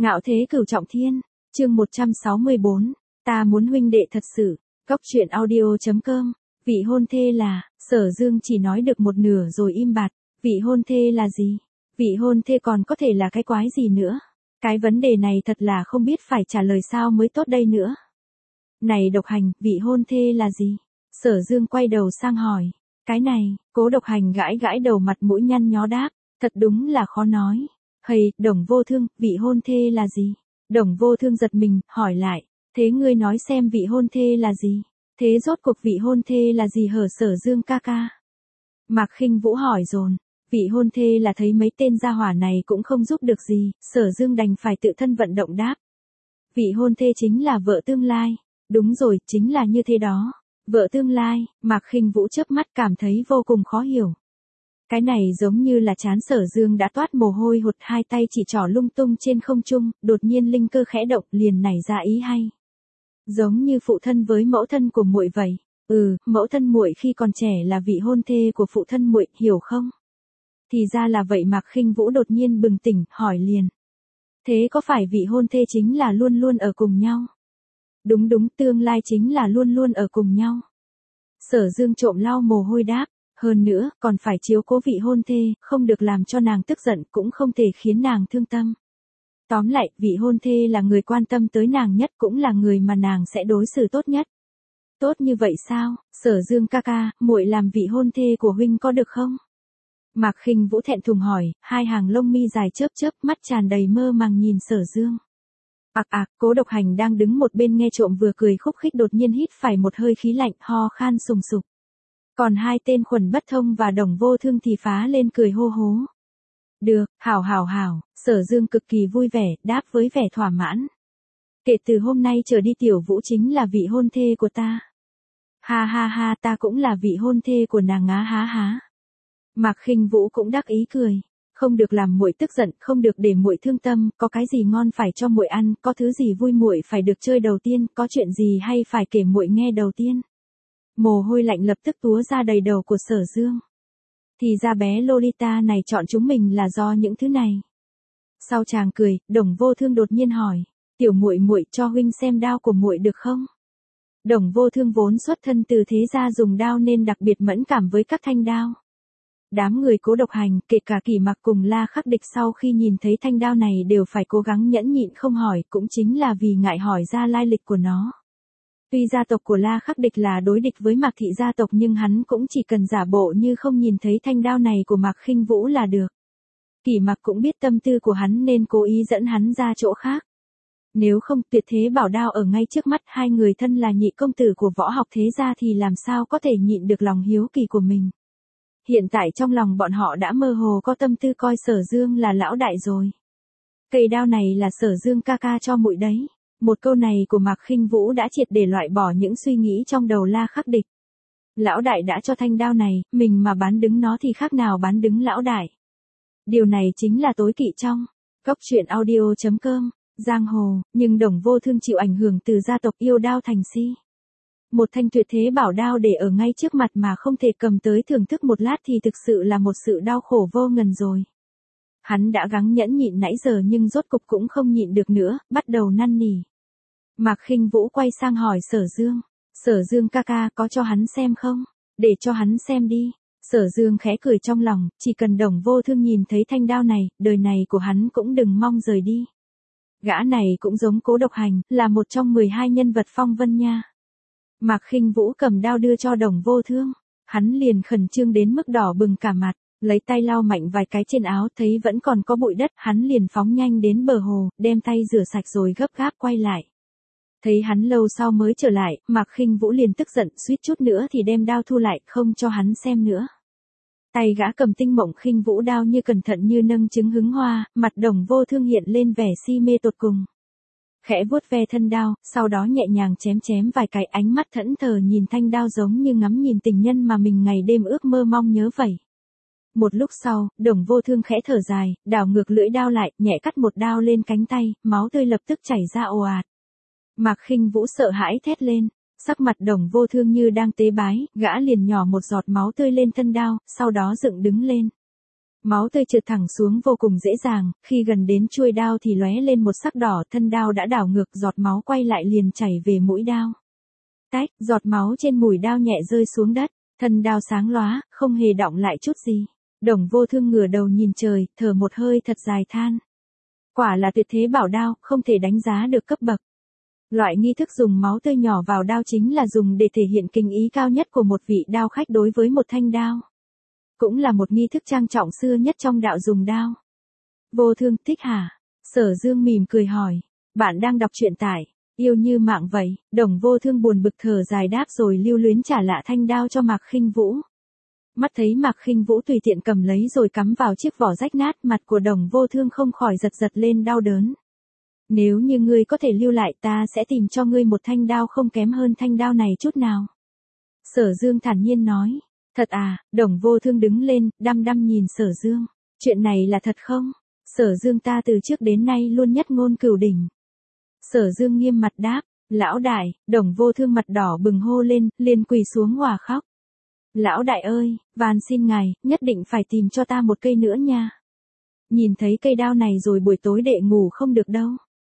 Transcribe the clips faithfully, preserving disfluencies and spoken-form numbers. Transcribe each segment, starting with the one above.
Ngạo thế cửu trọng thiên, chương một trăm sáu mươi bốn, ta muốn huynh đệ thật sự, góc truyện audio.com, vị hôn thê là, Sở Dương chỉ nói được một nửa rồi im bặt, vị hôn thê là gì? Vị hôn thê còn có thể là cái quái gì nữa? Cái vấn đề này thật là không biết phải trả lời sao mới tốt đây nữa. Này Độc Hành, vị hôn thê là gì? Sở Dương quay đầu sang hỏi, cái này, Cố Độc Hành gãi gãi đầu mặt mũi nhăn nhó đáp, thật đúng là khó nói. Hầy, Đồng Vô Thương, vị hôn thê là gì? Đồng Vô Thương giật mình, hỏi lại, thế ngươi nói xem vị hôn thê là gì? Thế rốt cuộc vị hôn thê là gì hở Sở Dương ca ca? Mạc Khinh Vũ hỏi dồn, vị hôn thê là thấy mấy tên gia hỏa này cũng không giúp được gì, Sở Dương đành phải tự thân vận động đáp. Vị hôn thê chính là vợ tương lai, đúng rồi, chính là như thế đó. Vợ tương lai, Mạc Khinh Vũ chớp mắt cảm thấy vô cùng khó hiểu. Cái này giống như là trán Sở Dương đã toát mồ hôi hột, hai tay chỉ trỏ lung tung trên không trung, đột nhiên linh cơ khẽ động liền nảy ra ý hay. Giống như phụ thân với mẫu thân của muội vậy. Ừ, mẫu thân muội khi còn trẻ là vị hôn thê của phụ thân muội, hiểu không? Thì ra là vậy. Mạc Khinh Vũ đột nhiên bừng tỉnh, hỏi liền. Thế có phải vị hôn thê chính là luôn luôn ở cùng nhau? Đúng đúng, tương lai chính là luôn luôn ở cùng nhau. Sở Dương trộm lau mồ hôi đáp. Hơn nữa, còn phải chiếu cố vị hôn thê, không được làm cho nàng tức giận, cũng không thể khiến nàng thương tâm. Tóm lại, vị hôn thê là người quan tâm tới nàng nhất, cũng là người mà nàng sẽ đối xử tốt nhất. Tốt như vậy sao? Sở Dương ca ca, muội làm vị hôn thê của huynh có được không? Mạc Khinh Vũ thẹn thùng hỏi, hai hàng lông mi dài chớp chớp, mắt tràn đầy mơ màng nhìn Sở Dương. Ạc ạc, Cố Độc Hành đang đứng một bên nghe trộm vừa cười khúc khích đột nhiên hít phải một hơi khí lạnh, ho khan sùng sục. Còn hai tên Khuẩn Bất Thông và Đồng Vô Thương thì phá lên cười hô hố. Được, hảo hảo hảo, Sở Dương cực kỳ vui vẻ, đáp với vẻ thỏa mãn. Kể từ hôm nay trở đi Tiểu Vũ chính là vị hôn thê của ta. Ha ha ha, ta cũng là vị hôn thê của nàng á há há. Mạc Khinh Vũ cũng đắc ý cười. Không được làm muội tức giận, không được để muội thương tâm, có cái gì ngon phải cho muội ăn, có thứ gì vui muội phải được chơi đầu tiên, có chuyện gì hay phải kể muội nghe đầu tiên. Mồ hôi lạnh lập tức túa ra đầy đầu của Sở Dương. Thì ra bé Lolita này chọn chúng mình là do những thứ này. Sau chàng cười, Đồng Vô Thương đột nhiên hỏi, tiểu muội muội cho huynh xem đao của muội được không? Đồng Vô Thương vốn xuất thân từ thế gia dùng đao nên đặc biệt mẫn cảm với các thanh đao. Đám người Cố Độc Hành, kể cả Kỷ Mặc cùng La Khắc Địch sau khi nhìn thấy thanh đao này đều phải cố gắng nhẫn nhịn không hỏi, cũng chính là vì ngại hỏi ra lai lịch của nó. Tuy gia tộc của La Khắc Địch là đối địch với Mạc thị gia tộc nhưng hắn cũng chỉ cần giả bộ như không nhìn thấy thanh đao này của Mạc Khinh Vũ là được. Kỷ Mặc cũng biết tâm tư của hắn nên cố ý dẫn hắn ra chỗ khác. Nếu không, tuyệt thế bảo đao ở ngay trước mắt, hai người thân là nhị công tử của võ học thế gia thì làm sao có thể nhịn được lòng hiếu kỳ của mình. Hiện tại trong lòng bọn họ đã mơ hồ có tâm tư coi Sở Dương là lão đại rồi. Cây đao này là Sở Dương ca ca cho muội đấy. Một câu này của Mạc Khinh Vũ đã triệt để loại bỏ những suy nghĩ trong đầu La Khắc Địch. Lão đại đã cho thanh đao này, mình mà bán đứng nó thì khác nào bán đứng lão đại. Điều này chính là tối kỵ trong góc truyện audio.com, giang hồ, nhưng Đồng Vô Thương chịu ảnh hưởng từ gia tộc yêu đao thành si. Một thanh tuyệt thế bảo đao để ở ngay trước mặt mà không thể cầm tới thưởng thức một lát thì thực sự là một sự đau khổ vô ngần rồi. Hắn đã gắng nhẫn nhịn nãy giờ nhưng rốt cục cũng không nhịn được nữa, bắt đầu năn nỉ. Mạc Khinh Vũ quay sang hỏi Sở Dương. Sở Dương ca ca có cho hắn xem không? Để cho hắn xem đi. Sở Dương khẽ cười trong lòng, chỉ cần Đồng Vô Thương nhìn thấy thanh đao này, đời này của hắn cũng đừng mong rời đi. Gã này cũng giống Cố Độc Hành, là một trong mười hai nhân vật phong vân nha. Mạc Khinh Vũ cầm đao đưa cho Đồng Vô Thương. Hắn liền khẩn trương đến mức đỏ bừng cả mặt, lấy tay lau mạnh vài cái trên áo thấy vẫn còn có bụi đất, hắn liền phóng nhanh đến bờ hồ, đem tay rửa sạch rồi gấp gáp quay lại. Thấy hắn lâu sau mới trở lại, Mạc Khinh Vũ liền tức giận, suýt chút nữa thì đem đao thu lại, không cho hắn xem nữa. Tay gã cầm tinh mộng Khinh Vũ đao như cẩn thận như nâng trứng hứng hoa, mặt Đồng Vô Thương hiện lên vẻ si mê tột cùng. Khẽ vuốt ve thân đao, sau đó nhẹ nhàng chém chém vài cái, ánh mắt thẫn thờ nhìn thanh đao giống như ngắm nhìn tình nhân mà mình ngày đêm ước mơ mong nhớ vậy. Một lúc sau, Đồng Vô Thương khẽ thở dài, đảo ngược lưỡi đao lại, nhẹ cắt một đao lên cánh tay, máu tươi lập tức chảy ra ồ ạt. Mạc Khinh Vũ sợ hãi thét lên, sắc mặt Đồng Vô Thương như đang tế bái, gã liền nhỏ một giọt máu tươi lên thân đao, sau đó dựng đứng lên. Máu tươi trượt thẳng xuống vô cùng dễ dàng, khi gần đến chuôi đao thì lóe lên một sắc đỏ, thân đao đã đảo ngược, giọt máu quay lại liền chảy về mũi đao. Tách, giọt máu trên mũi đao nhẹ rơi xuống đất, thân đao sáng lóa, không hề đọng lại chút gì. Đồng Vô Thương ngửa đầu nhìn trời, thở một hơi thật dài than. Quả là tuyệt thế bảo đao, không thể đánh giá được cấp bậc. Loại nghi thức dùng máu tươi nhỏ vào đao chính là dùng để thể hiện kinh ý cao nhất của một vị đao khách đối với một thanh đao. Cũng là một nghi thức trang trọng xưa nhất trong đạo dùng đao. Vô Thương, thích hả? Sở Dương mỉm cười hỏi. Bạn đang đọc truyện tại Yêu Như Mạng vậy. Đồng Vô Thương buồn bực thở dài đáp rồi lưu luyến trả lại thanh đao cho Mạc Khinh Vũ. Mắt thấy Mạc Khinh Vũ tùy tiện cầm lấy rồi cắm vào chiếc vỏ rách nát, mặt của Đồng Vô Thương không khỏi giật giật lên đau đớn. Nếu như ngươi có thể lưu lại, ta sẽ tìm cho ngươi một thanh đao không kém hơn thanh đao này chút nào. Sở Dương thản nhiên nói. Thật à? Đồng Vô Thương đứng lên, đăm đăm nhìn Sở Dương. Chuyện này là thật không? Sở Dương, ta từ trước đến nay luôn nhất ngôn cửu đỉnh. Sở Dương nghiêm mặt đáp. Lão đại. Đồng Vô Thương mặt đỏ bừng hô lên, liền quỳ xuống òa khóc. Lão đại ơi, van xin ngài, nhất định phải tìm cho ta một cây nữa nha. Nhìn thấy cây đao này rồi buổi tối đệ ngủ không được đâu.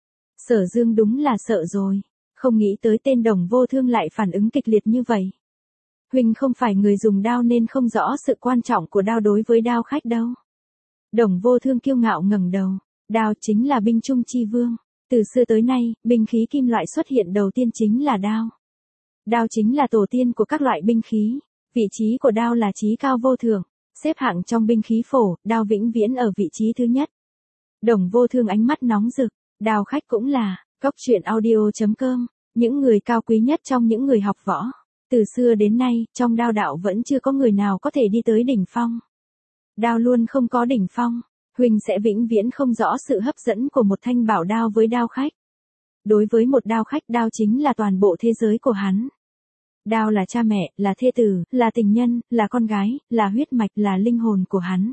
Sở Dương đúng là sợ rồi, không nghĩ tới tên Đồng Vô Thương lại phản ứng kịch liệt như vậy. Huynh không phải người dùng đao nên không rõ sự quan trọng của đao đối với đao khách đâu. Đồng Vô Thương kiêu ngạo ngẩng đầu, đao chính là binh trung chi vương. Từ xưa tới nay, binh khí kim loại xuất hiện đầu tiên chính là đao. Đao chính là tổ tiên của các loại binh khí. Vị trí của đao là chí cao vô thượng, xếp hạng trong binh khí phổ, đao vĩnh viễn ở vị trí thứ nhất. Đồng Vô Thương ánh mắt nóng rực, đao khách cũng là, Cốc Truyện Audio chấm com, những người cao quý nhất trong những người học võ. Từ xưa đến nay, trong đao đạo vẫn chưa có người nào có thể đi tới đỉnh phong. Đao luôn không có đỉnh phong, huynh sẽ vĩnh viễn không rõ sự hấp dẫn của một thanh bảo đao với đao khách. Đối với một đao khách, đao chính là toàn bộ thế giới của hắn. Đao là cha mẹ, là thê tử, là tình nhân, là con gái, là huyết mạch, là linh hồn của hắn.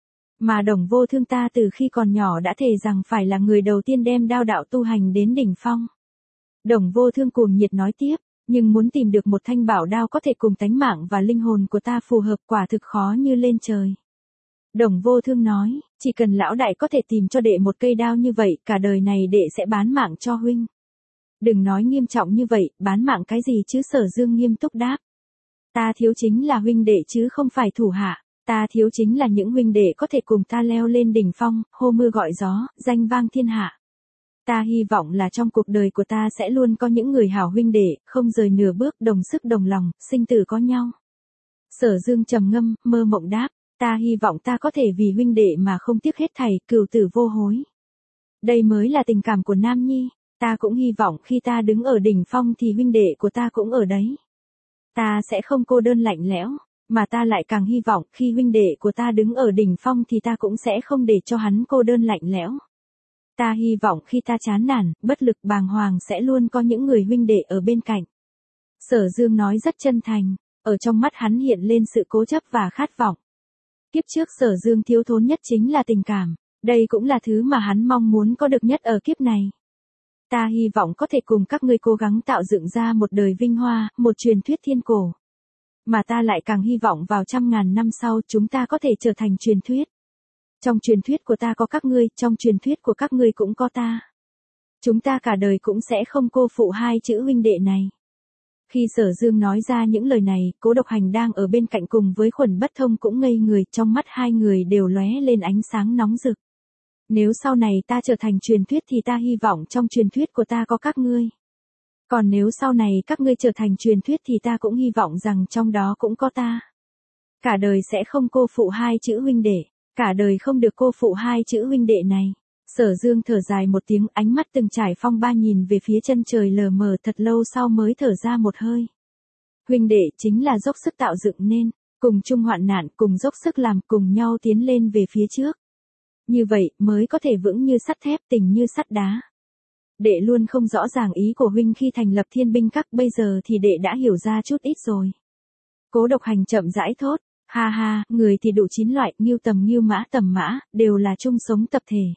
Mà Đồng Vô Thương ta từ khi còn nhỏ đã thề rằng phải là người đầu tiên đem đao đạo tu hành đến đỉnh phong. Đồng Vô Thương cuồng nhiệt nói tiếp, nhưng muốn tìm được một thanh bảo đao có thể cùng tánh mạng và linh hồn của ta phù hợp quả thực khó như lên trời. Đồng Vô Thương nói, chỉ cần lão đại có thể tìm cho đệ một cây đao như vậy, cả đời này đệ sẽ bán mạng cho huynh. Đừng nói nghiêm trọng như vậy, bán mạng cái gì chứ? Sở Dương nghiêm túc đáp. Ta thiếu chính là huynh đệ chứ không phải thủ hạ, ta thiếu chính là những huynh đệ có thể cùng ta leo lên đỉnh phong, hô mưa gọi gió, danh vang thiên hạ. Ta hy vọng là trong cuộc đời của ta sẽ luôn có những người hảo huynh đệ, không rời nửa bước, đồng sức đồng lòng, sinh tử có nhau. Sở Dương trầm ngâm, mơ mộng đáp, ta hy vọng ta có thể vì huynh đệ mà không tiếc hết thảy, cửu tử vô hối. Đây mới là tình cảm của nam nhi. Ta cũng hy vọng khi ta đứng ở đỉnh phong thì huynh đệ của ta cũng ở đấy. Ta sẽ không cô đơn lạnh lẽo, mà ta lại càng hy vọng khi huynh đệ của ta đứng ở đỉnh phong thì ta cũng sẽ không để cho hắn cô đơn lạnh lẽo. Ta hy vọng khi ta chán nản, bất lực bàng hoàng sẽ luôn có những người huynh đệ ở bên cạnh. Sở Dương nói rất chân thành, ở trong mắt hắn hiện lên sự cố chấp và khát vọng. Kiếp trước Sở Dương thiếu thốn nhất chính là tình cảm, đây cũng là thứ mà hắn mong muốn có được nhất ở kiếp này. Ta hy vọng có thể cùng các ngươi cố gắng tạo dựng ra một đời vinh hoa, một truyền thuyết thiên cổ. Mà ta lại càng hy vọng vào trăm ngàn năm sau chúng ta có thể trở thành truyền thuyết. Trong truyền thuyết của ta có các ngươi, trong truyền thuyết của các ngươi cũng có ta. Chúng ta cả đời cũng sẽ không cô phụ hai chữ huynh đệ này. Khi Sở Dương nói ra những lời này, Cố Độc Hành đang ở bên cạnh cùng với Khuẩn Bất Thông cũng ngây người, trong mắt hai người đều lóe lên ánh sáng nóng rực. Nếu sau này ta trở thành truyền thuyết thì ta hy vọng trong truyền thuyết của ta có các ngươi. Còn nếu sau này các ngươi trở thành truyền thuyết thì ta cũng hy vọng rằng trong đó cũng có ta. Cả đời sẽ không cô phụ hai chữ huynh đệ, cả đời không được cô phụ hai chữ huynh đệ này. Sở Dương thở dài một tiếng, ánh mắt từng trải phong ba nhìn về phía chân trời lờ mờ, thật lâu sau mới thở ra một hơi. Huynh đệ chính là dốc sức tạo dựng nên, cùng chung hoạn nạn, cùng dốc sức làm, cùng nhau tiến lên về phía trước. Như vậy mới có thể vững như sắt thép, tình như sắt đá. Đệ luôn không rõ ràng ý của huynh khi thành lập Thiên Binh Các, bây giờ thì đệ đã hiểu ra chút ít rồi. Cố Độc Hành chậm rãi thốt, ha ha, người thì đủ chín loại, ngưu tầm ngưu mã tầm mã, đều là chung sống tập thể.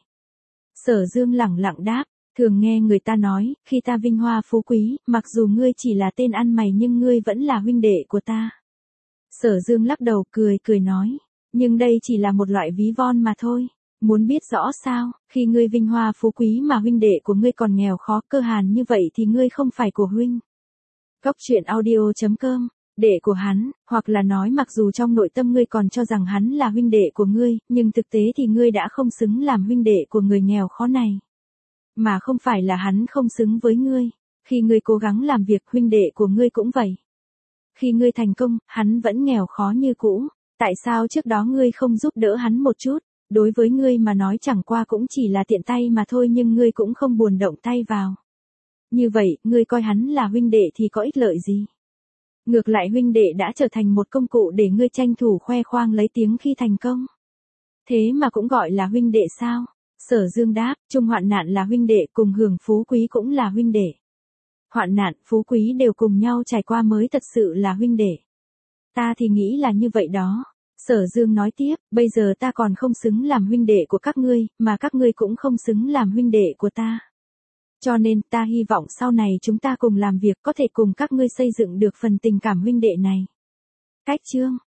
Sở Dương lẳng lặng đáp, thường nghe người ta nói, khi ta vinh hoa phú quý, mặc dù ngươi chỉ là tên ăn mày nhưng ngươi vẫn là huynh đệ của ta. Sở Dương lắc đầu cười cười nói, Nhưng đây chỉ là một loại ví von mà thôi. Muốn biết rõ sao, khi ngươi vinh hoa phú quý mà huynh đệ của ngươi còn nghèo khó cơ hàn như vậy thì ngươi không phải của huynh. Góc truyện audio chấm com, đệ của hắn, hoặc là nói mặc dù trong nội tâm ngươi còn cho rằng hắn là huynh đệ của ngươi, nhưng thực tế thì ngươi đã không xứng làm huynh đệ của người nghèo khó này. Mà không phải là hắn không xứng với ngươi. Khi ngươi cố gắng làm việc, huynh đệ của ngươi cũng vậy. Khi ngươi thành công, hắn vẫn nghèo khó như cũ. Tại sao trước đó ngươi không giúp đỡ hắn một chút? Đối với ngươi mà nói chẳng qua cũng chỉ là tiện tay mà thôi, nhưng ngươi cũng không buồn động tay vào. Như vậy, ngươi coi hắn là huynh đệ thì có ích lợi gì? Ngược lại huynh đệ đã trở thành một công cụ để ngươi tranh thủ khoe khoang lấy tiếng khi thành công. Thế mà cũng gọi là huynh đệ sao? Sở Dương đáp, chung hoạn nạn là huynh đệ, cùng hưởng phú quý cũng là huynh đệ. Hoạn nạn, phú quý đều cùng nhau trải qua mới thật sự là huynh đệ. Ta thì nghĩ là như vậy đó. Sở Dương nói tiếp, bây giờ ta còn không xứng làm huynh đệ của các ngươi, mà các ngươi cũng không xứng làm huynh đệ của ta. Cho nên ta hy vọng sau này chúng ta cùng làm việc, có thể cùng các ngươi xây dựng được phần tình cảm huynh đệ này. Cách chương